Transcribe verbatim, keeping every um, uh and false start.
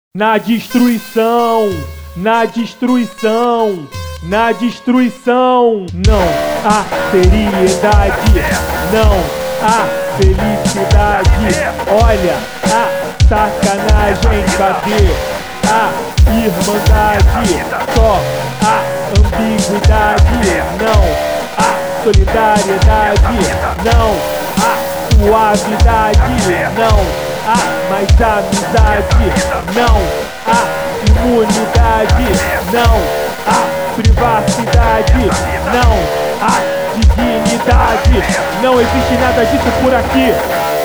Na destruição, na destruição, na destruição, não há seriedade, não há felicidade. Olha a sacanagem, cadê a irmandade? Só a ambiguidade, não há solidariedade, não há suavidade, não há mais amizade, não há imunidade, não há privacidade, não há dignidade, não existe nada disso por aqui.